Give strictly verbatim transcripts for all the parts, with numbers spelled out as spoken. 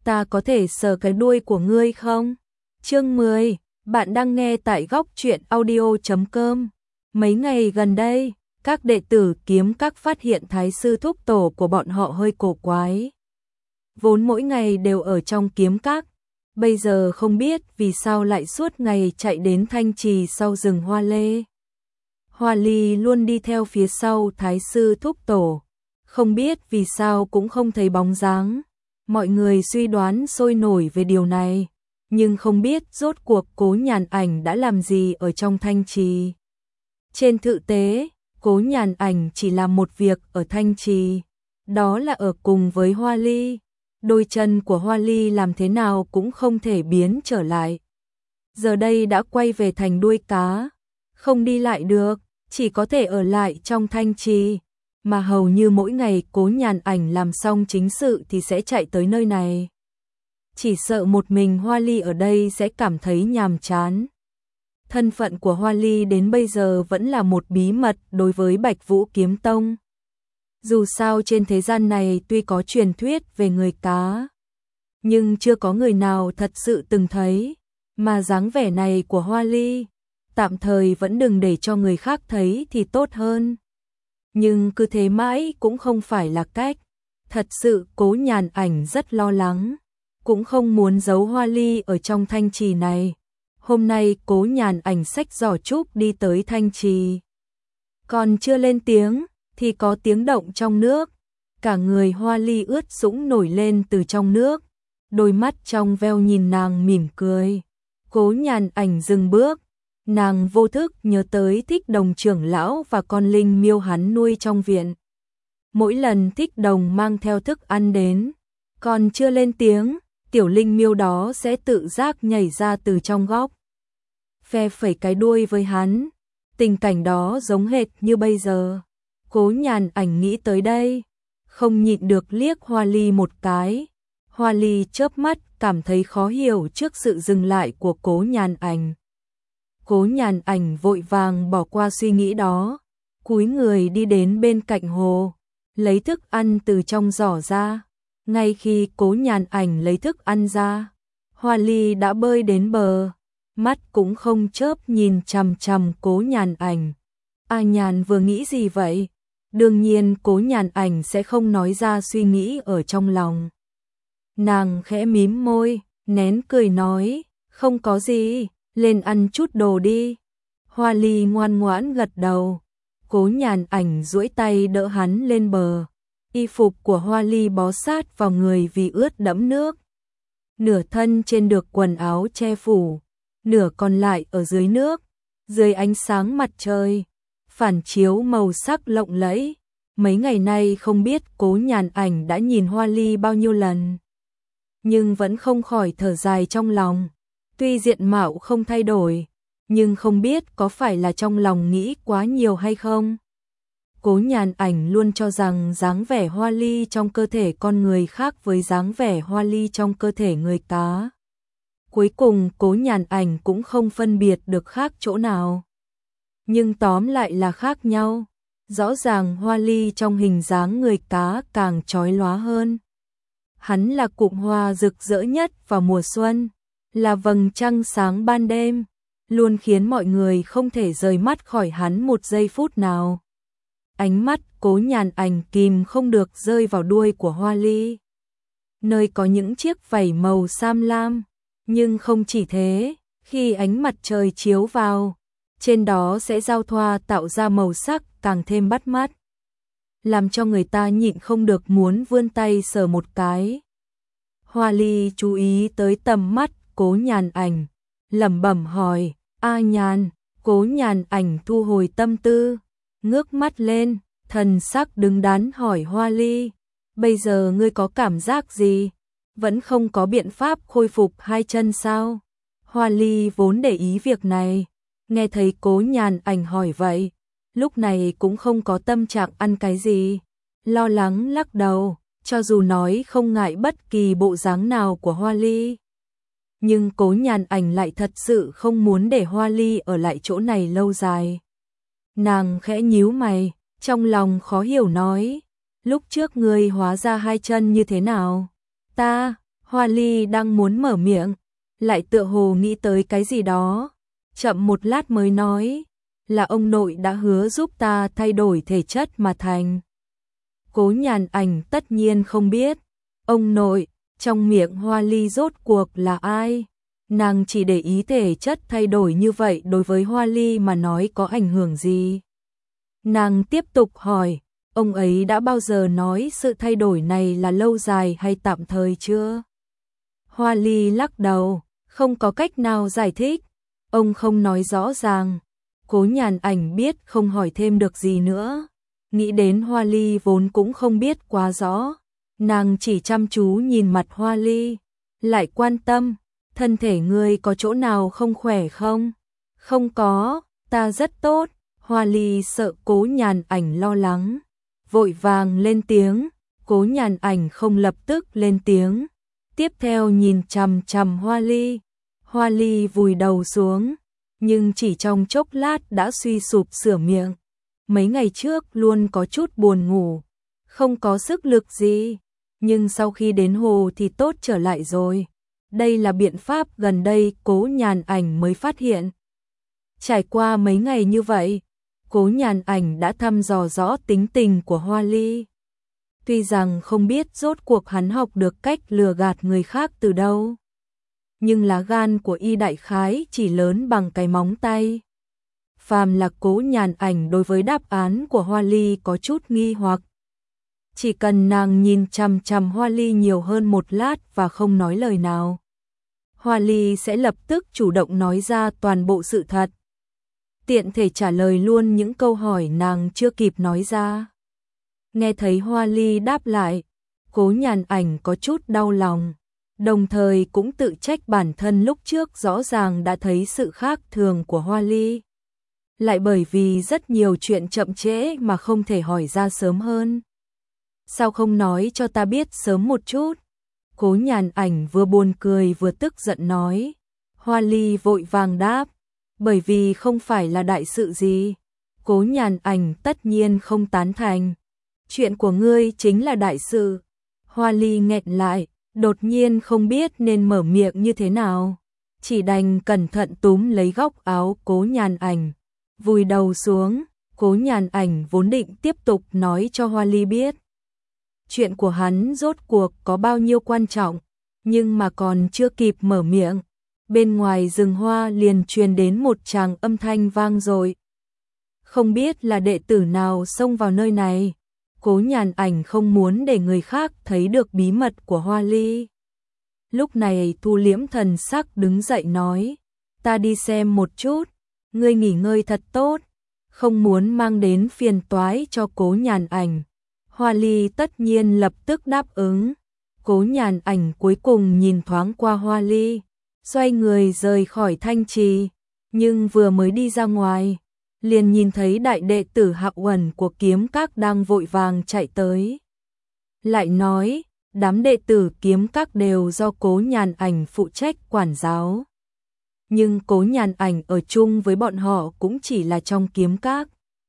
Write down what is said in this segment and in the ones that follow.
ta có thể sờ cái đuôi của ngươi không? Chương mười, bạn đang nghe tại góc truyện audio chấm com. Mấy ngày gần đây, các đệ tử kiếm các phát hiện thái sư thúc tổ của bọn họ hơi cổ quái. Vốn mỗi ngày đều ở trong kiếm các, bây giờ không biết vì sao lại suốt ngày chạy đến Thanh Trì sau rừng hoa lê. Hoa Ly luôn đi theo phía sau thái sư thúc tổ, không biết vì sao cũng không thấy bóng dáng. Mọi người suy đoán sôi nổi về điều này, nhưng không biết rốt cuộc Cố Nhàn Ảnh đã làm gì ở trong Thanh Trì. Trên thực tế, Cố Nhàn Ảnh chỉ làm một việc ở Thanh Trì, đó là ở cùng với Hoa Ly. Đôi chân của Hoa Ly làm thế nào cũng không thể biến trở lại. Giờ đây đã quay về thành đuôi cá, không đi lại được, chỉ có thể ở lại trong Thanh Trì. Mà hầu như mỗi ngày Cố Nhàn Ảnh làm xong chính sự thì sẽ chạy tới nơi này. Chỉ sợ một mình Hoa Ly ở đây sẽ cảm thấy nhàm chán. Thân phận của Hoa Ly đến bây giờ vẫn là một bí mật đối với Bạch Vũ Kiếm Tông. Dù sao trên thế gian này tuy có truyền thuyết về người cá, nhưng chưa có người nào thật sự từng thấy, mà dáng vẻ này của Hoa Ly, tạm thời vẫn đừng để cho người khác thấy thì tốt hơn. Nhưng cứ thế mãi cũng không phải là cách. Thật sự Cố Nhàn Ảnh rất lo lắng, cũng không muốn giấu Hoa Ly ở trong Thanh Trì này. Hôm nay Cố Nhàn Ảnh xách giỏ trúc đi tới Thanh Trì. Còn chưa lên tiếng, thì có tiếng động trong nước. Cả người Hoa Ly ướt sũng nổi lên từ trong nước. Đôi mắt trong veo nhìn nàng mỉm cười. Cố Nhàn Ảnh dừng bước. Nàng vô thức nhớ tới Thích Đồng trưởng lão và con linh miêu hắn nuôi trong viện. Mỗi lần Thích Đồng mang theo thức ăn đến, còn chưa lên tiếng, tiểu linh miêu đó sẽ tự giác nhảy ra từ trong góc, phe phẩy cái đuôi với hắn. Tình cảnh đó giống hệt như bây giờ. Cố Nhàn Ảnh nghĩ tới đây, không nhịn được liếc Hoa Ly một cái. Hoa Ly chớp mắt cảm thấy khó hiểu trước sự dừng lại của Cố Nhàn Ảnh. Cố Nhàn Ảnh vội vàng bỏ qua suy nghĩ đó, cúi người đi đến bên cạnh hồ, lấy thức ăn từ trong giỏ ra. Ngay khi Cố Nhàn Ảnh lấy thức ăn ra, Hoa Ly đã bơi đến bờ, mắt cũng không chớp nhìn chằm chằm Cố Nhàn Ảnh. A Nhàn vừa nghĩ gì vậy? Đương nhiên Cố Nhàn Ảnh sẽ không nói ra suy nghĩ ở trong lòng. Nàng khẽ mím môi, nén cười nói, không có gì, lên ăn chút đồ đi. Hoa Ly ngoan ngoãn gật đầu. Cố Nhàn Ảnh duỗi tay đỡ hắn lên bờ. Y phục của Hoa Ly bó sát vào người vì ướt đẫm nước. Nửa thân trên được quần áo che phủ, nửa còn lại ở dưới nước, dưới ánh sáng mặt trời, phản chiếu màu sắc lộng lẫy. Mấy ngày nay không biết Cố Nhàn Ảnh đã nhìn Hoa Ly bao nhiêu lần, nhưng vẫn không khỏi thở dài trong lòng. Tuy diện mạo không thay đổi, nhưng không biết có phải là trong lòng nghĩ quá nhiều hay không. Cố Nhàn Ảnh luôn cho rằng dáng vẻ Hoa Ly trong cơ thể con người khác với dáng vẻ Hoa Ly trong cơ thể người cá. Cuối cùng Cố Nhàn Ảnh cũng không phân biệt được khác chỗ nào. Nhưng tóm lại là khác nhau. Rõ ràng Hoa Ly trong hình dáng người cá càng chói lóa hơn. Hắn là cụm hoa rực rỡ nhất vào mùa xuân, là vầng trăng sáng ban đêm, luôn khiến mọi người không thể rời mắt khỏi hắn một giây phút nào. Ánh mắt Cố Nhàn Ảnh kìm không được rơi vào đuôi của Hoa Ly, nơi có những chiếc vảy màu xám lam. Nhưng không chỉ thế, khi ánh mặt trời chiếu vào, trên đó sẽ giao thoa tạo ra màu sắc càng thêm bắt mắt, làm cho người ta nhịn không được muốn vươn tay sờ một cái. Hoa Ly chú ý tới tầm mắt Cố Nhàn Ảnh, lẩm bẩm hỏi, A Nhàn. Cố Nhàn Ảnh thu hồi tâm tư, ngước mắt lên, thần sắc đứng đắn hỏi Hoa Ly, bây giờ ngươi có cảm giác gì? Vẫn không có biện pháp khôi phục hai chân sao? Hoa Ly vốn để ý việc này, nghe thấy Cố Nhàn Ảnh hỏi vậy, lúc này cũng không có tâm trạng ăn cái gì, lo lắng lắc đầu, cho dù nói không ngại bất kỳ bộ dáng nào của Hoa Ly. Nhưng Cố Nhàn Ảnh lại thật sự không muốn để Hoa Ly ở lại chỗ này lâu dài. Nàng khẽ nhíu mày, trong lòng khó hiểu nói, lúc trước ngươi hóa ra hai chân như thế nào? Ta, Hoa Ly đang muốn mở miệng, lại tựa hồ nghĩ tới cái gì đó, chậm một lát mới nói, là ông nội đã hứa giúp ta thay đổi thể chất mà thành. Cố Nhàn Ảnh tất nhiên không biết, ông nội, trong miệng Hoa Ly rốt cuộc là ai? Nàng chỉ để ý thể chất thay đổi như vậy đối với Hoa Ly mà nói có ảnh hưởng gì? Nàng tiếp tục hỏi, ông ấy đã bao giờ nói sự thay đổi này là lâu dài hay tạm thời chưa? Hoa Ly lắc đầu, không có cách nào giải thích, ông không nói rõ ràng. Cố Nhàn Ảnh biết không hỏi thêm được gì nữa, nghĩ đến Hoa Ly vốn cũng không biết quá rõ, nàng chỉ chăm chú nhìn mặt Hoa Ly, lại quan tâm, thân thể ngươi có chỗ nào không khỏe không? Không có, ta rất tốt. Hoa Ly sợ Cố Nhàn Ảnh lo lắng, vội vàng lên tiếng. Cố Nhàn Ảnh không lập tức lên tiếng, tiếp theo nhìn chằm chằm Hoa Ly. Hoa Ly vùi đầu xuống, nhưng chỉ trong chốc lát đã suy sụp sửa miệng. Mấy ngày trước luôn có chút buồn ngủ, không có sức lực gì, nhưng sau khi đến hồ thì tốt trở lại rồi. Đây là biện pháp gần đây Cố Nhàn Ảnh mới phát hiện. Trải qua mấy ngày như vậy, Cố Nhàn Ảnh đã thăm dò rõ tính tình của Hoa Ly. Tuy rằng không biết rốt cuộc hắn học được cách lừa gạt người khác từ đâu, nhưng lá gan của y đại khái chỉ lớn bằng cái móng tay. Phàm là Cố Nhàn Ảnh đối với đáp án của Hoa Ly có chút nghi hoặc, chỉ cần nàng nhìn chằm chằm Hoa Ly nhiều hơn một lát và không nói lời nào, Hoa Ly sẽ lập tức chủ động nói ra toàn bộ sự thật, tiện thể trả lời luôn những câu hỏi nàng chưa kịp nói ra. Nghe thấy Hoa Ly đáp lại, Cố Nhàn Ảnh có chút đau lòng, đồng thời cũng tự trách bản thân lúc trước rõ ràng đã thấy sự khác thường của Hoa Ly, lại bởi vì rất nhiều chuyện chậm trễ mà không thể hỏi ra sớm hơn. Sao không nói cho ta biết sớm một chút? Cố Nhàn Ảnh vừa buồn cười vừa tức giận nói. Hoa Ly vội vàng đáp, bởi vì không phải là đại sự gì. Cố Nhàn Ảnh tất nhiên không tán thành. Chuyện của ngươi chính là đại sự. Hoa Ly nghẹn lại, đột nhiên không biết nên mở miệng như thế nào, chỉ đành cẩn thận túm lấy góc áo Cố Nhàn Ảnh, vùi đầu xuống. Cố Nhàn Ảnh vốn định tiếp tục nói cho Hoa Ly biết chuyện của hắn rốt cuộc có bao nhiêu quan trọng, nhưng mà còn chưa kịp mở miệng, bên ngoài rừng hoa liền truyền đến một tràng âm thanh vang dội. Không biết là đệ tử nào xông vào nơi này. Cố Nhàn Ảnh không muốn để người khác thấy được bí mật của Hoa Ly. Lúc này thu liễm thần sắc đứng dậy nói, ta đi xem một chút, ngươi nghỉ ngơi thật tốt, không muốn mang đến phiền toái cho Cố Nhàn Ảnh. Hoa Ly tất nhiên lập tức đáp ứng. Cố Nhàn Ảnh cuối cùng nhìn thoáng qua Hoa Ly, xoay người rời khỏi thanh trì, nhưng vừa mới đi ra ngoài, liền nhìn thấy đại đệ tử Hạo Uẩn của Kiếm Các đang vội vàng chạy tới. Lại nói, đám đệ tử Kiếm Các đều do Cố Nhàn Ảnh phụ trách quản giáo. Nhưng Cố Nhàn Ảnh ở chung với bọn họ cũng chỉ là trong Kiếm Các.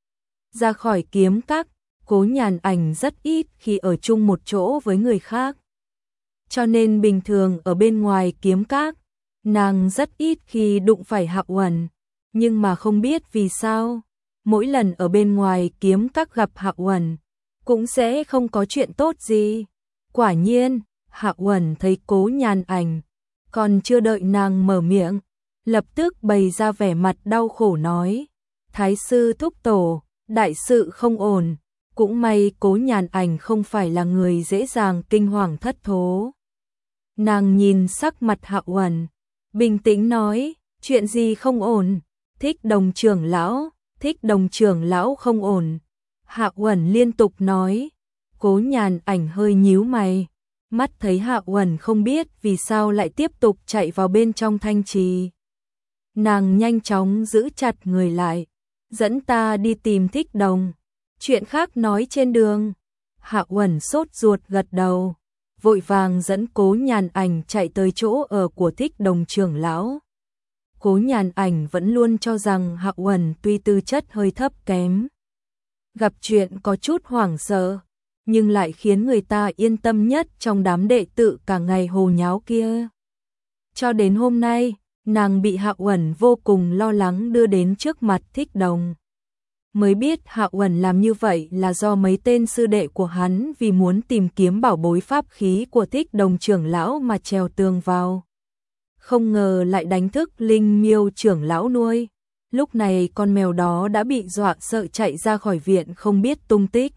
Ra khỏi Kiếm Các, Cố Nhàn Ảnh rất ít khi ở chung một chỗ với người khác. Cho nên bình thường ở bên ngoài Kiếm Các, nàng rất ít khi đụng phải Hạo Uẩn. Nhưng mà không biết vì sao, mỗi lần ở bên ngoài Kiếm Các gặp Hạo Uẩn, cũng sẽ không có chuyện tốt gì. Quả nhiên, Hạo Uẩn thấy Cố Nhàn Ảnh, còn chưa đợi nàng mở miệng, lập tức bày ra vẻ mặt đau khổ nói, Thái sư thúc tổ, đại sự không ổn. Cũng may Cố Nhàn Ảnh không phải là người dễ dàng kinh hoàng thất thố. Nàng nhìn sắc mặt Hạo Uẩn, bình tĩnh nói, chuyện gì không ổn? Thích Đồng trưởng lão, Thích Đồng trưởng lão không ổn. Hạo Uẩn liên tục nói. Cố Nhàn Ảnh hơi nhíu mày, mắt thấy Hạo Uẩn không biết vì sao lại tiếp tục chạy vào bên trong thanh trì. Nàng nhanh chóng giữ chặt người lại, dẫn ta đi tìm Thích Đồng. Chuyện khác nói trên đường. Hạo Uẩn sốt ruột gật đầu, vội vàng dẫn Cố Nhàn Ảnh chạy tới chỗ ở của Thích Đồng trưởng lão. Cố Nhàn Ảnh vẫn luôn cho rằng Hạo Uẩn tuy tư chất hơi thấp kém, gặp chuyện có chút hoảng sợ, nhưng lại khiến người ta yên tâm nhất trong đám đệ tử cả ngày hồ nháo kia. Cho đến hôm nay, nàng bị Hạo Uẩn vô cùng lo lắng đưa đến trước mặt Thích Đồng. Mới biết Hạo Uẩn làm như vậy là do mấy tên sư đệ của hắn vì muốn tìm kiếm bảo bối pháp khí của Thích Đồng trưởng lão mà trèo tường vào. Không ngờ lại đánh thức Linh Miêu trưởng lão nuôi. Lúc này con mèo đó đã bị dọa sợ chạy ra khỏi viện không biết tung tích.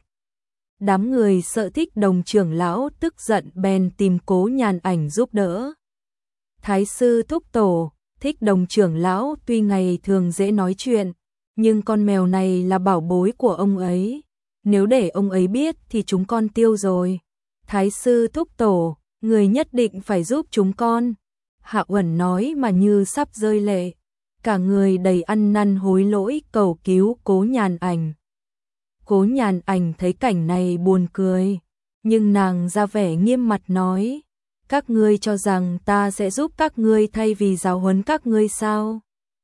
Đám người sợ Thích Đồng trưởng lão tức giận bèn tìm Cố Nhàn Ảnh giúp đỡ. Thái sư thúc tổ, Thích Đồng trưởng lão tuy ngày thường dễ nói chuyện, nhưng con mèo này là bảo bối của ông ấy. Nếu để ông ấy biết thì chúng con tiêu rồi. Thái sư thúc tổ, người nhất định phải giúp chúng con. Hạo Uẩn nói mà như sắp rơi lệ. Cả người đầy ăn năn hối lỗi cầu cứu Cố Nhàn Ảnh. Cố Nhàn Ảnh thấy cảnh này buồn cười, nhưng nàng ra vẻ nghiêm mặt nói, các ngươi cho rằng ta sẽ giúp các ngươi thay vì giáo huấn các ngươi sao?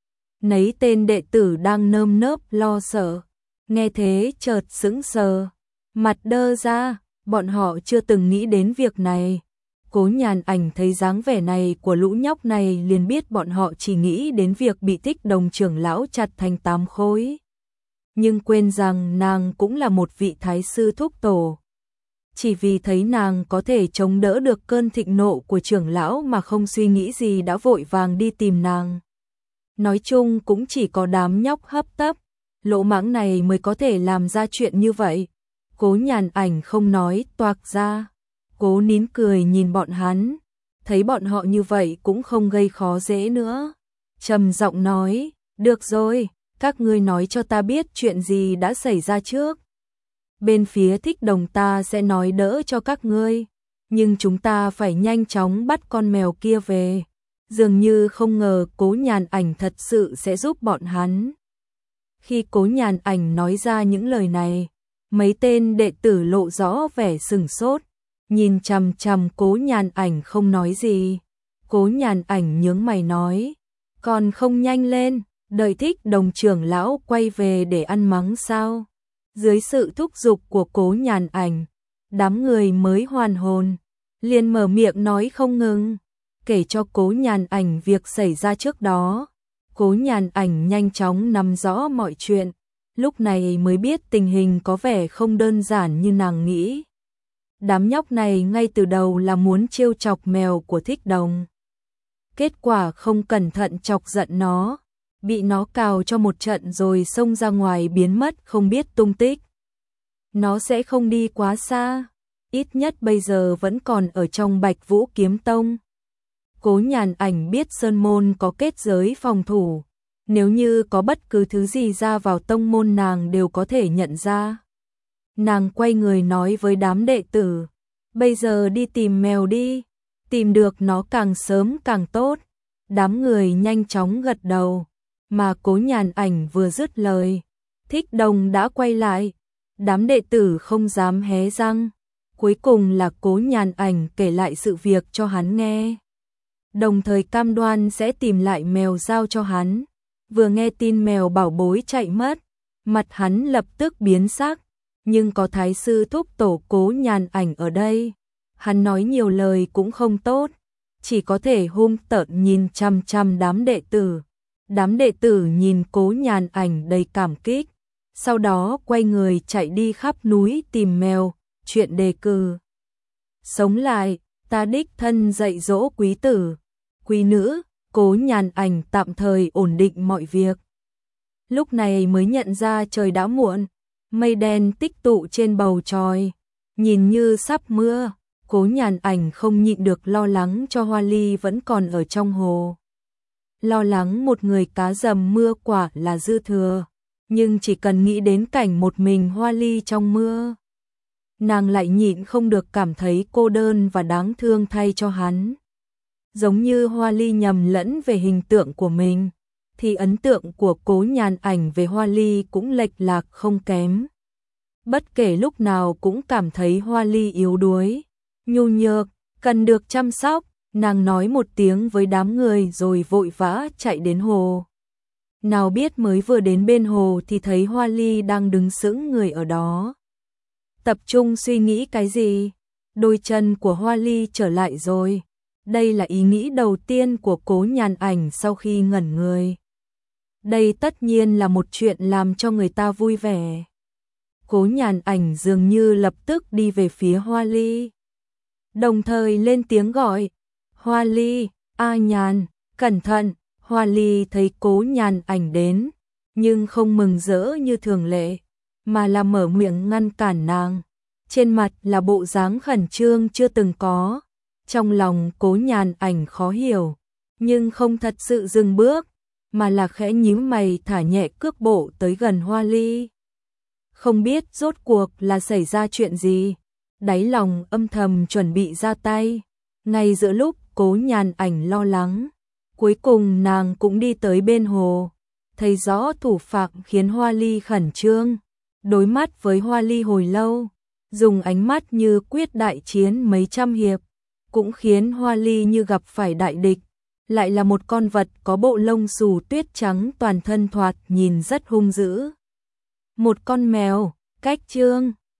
Nấy tên đệ tử đang nơm nớp lo sợ, nghe thế chợt sững sờ, mặt đơ ra, bọn họ chưa từng nghĩ đến việc này. Cố Nhàn Ảnh thấy dáng vẻ này của lũ nhóc này liền biết bọn họ chỉ nghĩ đến việc bị Thích Đồng trưởng lão chặt thành tám khối. Nhưng quên rằng nàng cũng là một vị thái sư thúc tổ. Chỉ vì thấy nàng có thể chống đỡ được cơn thịnh nộ của trưởng lão mà không suy nghĩ gì đã vội vàng đi tìm nàng. Nói chung cũng chỉ có đám nhóc hấp tấp, lỗ mãng này mới có thể làm ra chuyện như vậy. Cố Nhàn Ảnh không nói toạc ra, cố nín cười nhìn bọn hắn, thấy bọn họ như vậy cũng không gây khó dễ nữa. Trầm giọng nói, được rồi, các ngươi nói cho ta biết chuyện gì đã xảy ra trước. Bên phía Thích Đồng ta sẽ nói đỡ cho các ngươi, nhưng chúng ta phải nhanh chóng bắt con mèo kia về. Dường như không ngờ Cố Nhàn Ảnh thật sự sẽ giúp bọn hắn. Khi Cố Nhàn Ảnh nói ra những lời này, mấy tên đệ tử lộ rõ vẻ sừng sốt, nhìn chằm chằm Cố Nhàn Ảnh không nói gì. Cố Nhàn Ảnh nhướng mày nói, còn không nhanh lên, đợi Thích Đồng trưởng lão quay về để ăn mắng sao? Dưới sự thúc giục của Cố Nhàn Ảnh, đám người mới hoàn hồn, liền mở miệng nói không ngừng, kể cho Cố Nhàn Ảnh việc xảy ra trước đó. Cố Nhàn Ảnh nhanh chóng nắm rõ mọi chuyện, lúc này mới biết tình hình có vẻ không đơn giản như nàng nghĩ. Đám nhóc này ngay từ đầu là muốn trêu chọc mèo của Thích Đồng. Kết quả không cẩn thận chọc giận nó, bị nó cào cho một trận rồi xông ra ngoài biến mất không biết tung tích. Nó sẽ không đi quá xa, ít nhất bây giờ vẫn còn ở trong Bạch Vũ Kiếm Tông. Cố Nhàn Ảnh biết Sơn Môn có kết giới phòng thủ, nếu như có bất cứ thứ gì ra vào tông môn nàng đều có thể nhận ra. Nàng quay người nói với đám đệ tử, bây giờ đi tìm mèo đi, tìm được nó càng sớm càng tốt. Đám người nhanh chóng gật đầu, mà Cố Nhàn Ảnh vừa dứt lời, Thích Đồng đã quay lại. Đám đệ tử không dám hé răng, cuối cùng là Cố Nhàn Ảnh kể lại sự việc cho hắn nghe, đồng thời cam đoan sẽ tìm lại mèo giao cho hắn. Vừa nghe tin mèo bảo bối chạy mất, mặt hắn lập tức biến sắc, nhưng có thái sư thúc tổ Cố Nhàn Ảnh ở đây, hắn nói nhiều lời cũng không tốt, chỉ có thể hung tợn nhìn chăm chăm đám đệ tử. Đám đệ tử nhìn Cố Nhàn Ảnh đầy cảm kích, sau đó quay người chạy đi khắp núi tìm mèo. Chuyện đề cử sống lại, ta đích thân dạy dỗ quý tử, quý nữ. Cố Nhàn Ảnh tạm thời ổn định mọi việc. Lúc này mới nhận ra trời đã muộn, mây đen tích tụ trên bầu trời, nhìn như sắp mưa. Cố Nhàn Ảnh không nhịn được lo lắng cho Hoa Ly vẫn còn ở trong hồ. Lo lắng một người cá dầm mưa quả là dư thừa, nhưng chỉ cần nghĩ đến cảnh một mình Hoa Ly trong mưa, nàng lại nhịn không được cảm thấy cô đơn và đáng thương thay cho hắn. Giống như Hoa Ly nhầm lẫn về hình tượng của mình, thì ấn tượng của Cố Nhàn Ảnh về Hoa Ly cũng lệch lạc không kém. Bất kể lúc nào cũng cảm thấy Hoa Ly yếu đuối, nhu nhược, cần được chăm sóc. Nàng nói một tiếng với đám người rồi vội vã chạy đến hồ. Nào biết mới vừa đến bên hồ thì thấy Hoa Ly đang đứng sững người ở đó. tập trung suy nghĩ cái gì? Đôi chân của Hoa Ly trở lại rồi. Đây là ý nghĩ đầu tiên của Cố Nhàn Ảnh sau khi ngẩn người. Đây tất nhiên là một chuyện làm cho người ta vui vẻ. Cố Nhàn Ảnh dường như lập tức đi về phía Hoa Ly. Đồng thời lên tiếng gọi, Hoa Ly, A Nhàn, cẩn thận. Hoa Ly thấy Cố Nhàn Ảnh đến, nhưng không mừng rỡ như thường lệ, mà là mở miệng ngăn cản nàng. Trên mặt là bộ dáng khẩn trương chưa từng có. Trong lòng Cố Nhàn Ảnh khó hiểu, nhưng không thật sự dừng bước, mà là khẽ nhíu mày thả nhẹ cước bộ tới gần Hoa Ly. Không biết rốt cuộc là xảy ra chuyện gì, đáy lòng âm thầm chuẩn bị ra tay. Ngay giữa lúc Cố Nhàn Ảnh lo lắng, cuối cùng nàng cũng đi tới bên hồ, thấy rõ thủ phạm khiến Hoa Ly khẩn trương. Đối mắt với Hoa Ly hồi lâu, dùng ánh mắt như quyết đại chiến mấy trăm hiệp, cũng khiến Hoa Ly như gặp phải đại địch. Lại là một con vật có bộ lông xù tuyết trắng, toàn thân thoạt nhìn rất hung dữ. Một con mèo, cách chương.